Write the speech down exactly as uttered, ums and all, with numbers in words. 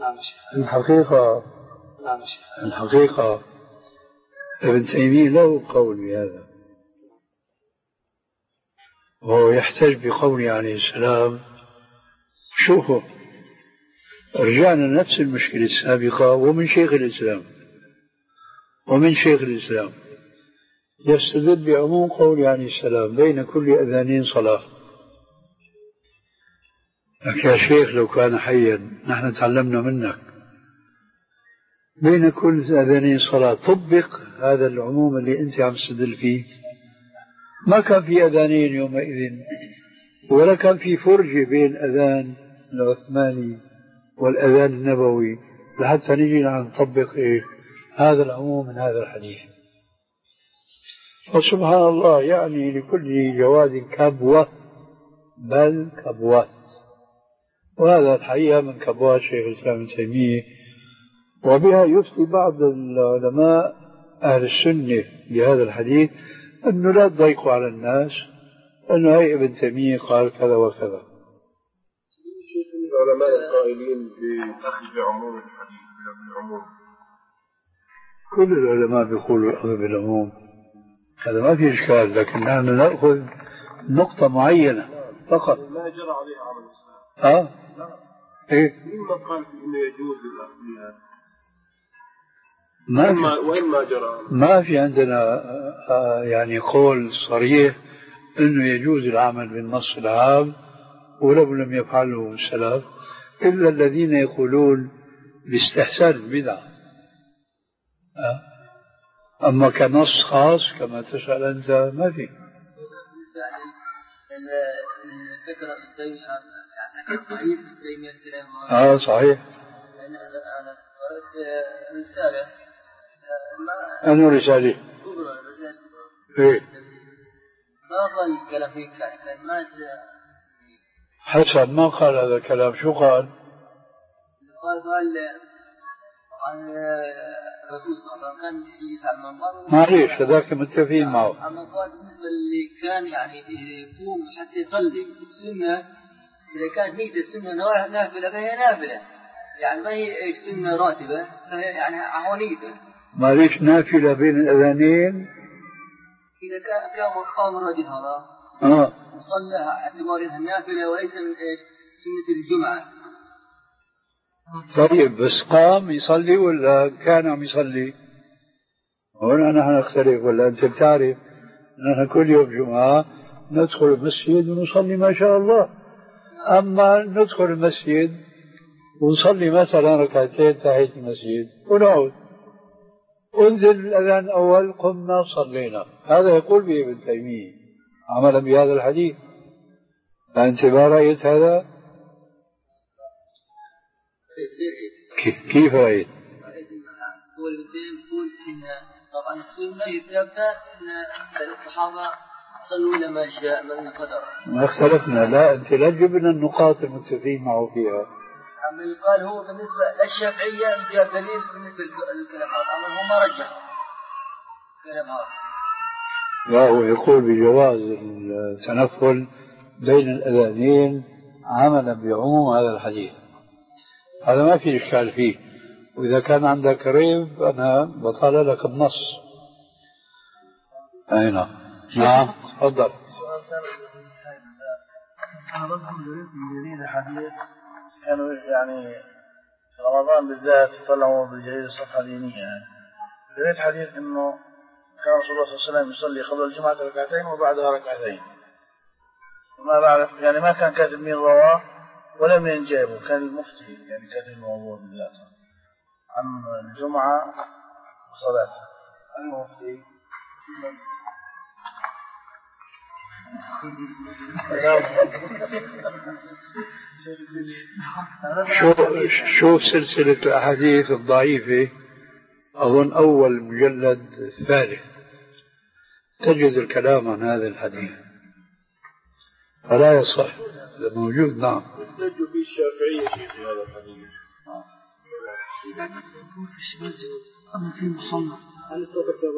الحقيقة الحقيقة ابن تيمية له قول بهذا، وهو يحتج بقوله عليه السلام. شوفوا، رجعنا نفس المشكلة السابقة، ومن شيخ الإسلام ومن شيخ الإسلام يستدل بعموم قوله عليه السلام بين كل أذانين صلاة. لك يا شيخ لو كان حيا نحن تعلمنا منك، بين كل أذانين صلاة، طبق هذا العموم اللي أنت عم تستدل فيه. ما كان في أذانين يومئذ، ولا كان في فرجة بين أذان العثماني والأذان النبوي لحتى نجي نطبق إيه هذا العموم من هذا الحديث. فسبحان الله، يعني لكل جواد كبوة، بل كبوات، وهذا الحقيقة من كبوات شيخ الإسلام ابن تيمية. وبها يفتي بعض العلماء أهل السنة بهذا الحديث أنه لا تضيقوا على الناس، أنه هي ابن تيمية قال كذا وكذا. العلماء القائلين بأخذ بعموم الحديث بالعموم، كل العلماء بيقولوا الأخذ بالعموم، هذا ما في إشكال، لكن نحن نأخذ نقطة معينة فقط. ما جرى عليها عمل الإسلام. آه إيه؟ مما قال إنه يجوز الأخذ بها ما وإما جرى، ما في عندنا آه يعني قول صريح إنه يجوز العمل بالنص العام ولو لم يفعله السلف، إلا الذين يقولون باستحسان البدعة. آه. أما كنص خاص كما تسأل أنت ما في. الفكرة التيمية يعني صحيح التيمية الكلام. آه صحيح. أنا أنا قرأت رسالة. أنه رسالة. كبرى رسالة. إيه. ما قال كلام فيك كان ما. حسن ما قال هذا الكلام، شو قال؟ قال قال عن الرسول صلى الله عليه وسلم كان يجلس على المنبر. معليش هذاك متفقين معه. أما قال بالنسبة اللي كان يعني يقوم حتى يصلي السنة، إذا كانت نية السنة نافلة فهي نافلة، يعني ما هي سنة راتبة، فهي يعني عوانية. معليش نافلة بين الأذانين. إذا كان كان قام الرجل هذا آه صلى اعتبار انها نافله وليس من ايش سنه الجمعه. طيب بس قام يصلي ولا كان عم يصلي؟ هنا نحن نختلف، ولا انت بتعرف نحن كل يوم جمعه ندخل المسجد ونصلي ما شاء الله. اما ندخل المسجد ونصلي مثلا ركعتين تحية المسجد ونعود، انزل الاذان الاول قمنا صلينا، هذا يقول به ابن تيميه عملا بهذا الحديث. فأنت ما رأيت هذا؟ كيف رأيت؟ رأيت قول يقول إن طبعا السنة يتبع أن الصحابة صلوا لما شاء من قدر. ما اختلفنا، لا أنت لا تجيب لنا النقاط المتفقين معه فيها. أما يقال هو بالنسبة للشافعية جاء دليل بالنسبة للكلام هذا، أما هو ما رجح الكلام هذا. لا هو يقول بجواز التنفل بين الأذانين عملا بعموم هذا الحديث، هذا ما في إشكال فيه. وإذا كان عندك ريب أنا بطال لك النص. أي نعم. نعم تفضل. أنا بذكر من جديد حديث كانوا يعني في رمضان بالذات طلعوا بالجريدة صفحة دينية، يعني قريت حديث إنه كان رسول الله صلى الله عليه وسلم يصلي قبل الجمعة ركعتين وبعدها ركعتين، وما بعرف يعني ما كان كاتب مين رواه ولا مين جابه، كان المفتي يعني كاتب الموضوع بالذات عن الجمعة وصلاتها المفتي. شوف سلسلة الأحاديث الضعيفة، أظن أول مجلد الثالث تجد الكلام عن هذا الحديث، فلا يصح. إذا موجود نعم. يحتج به الشافعية في هذا الحديث. إذا كنت في المسجد أما في المصلى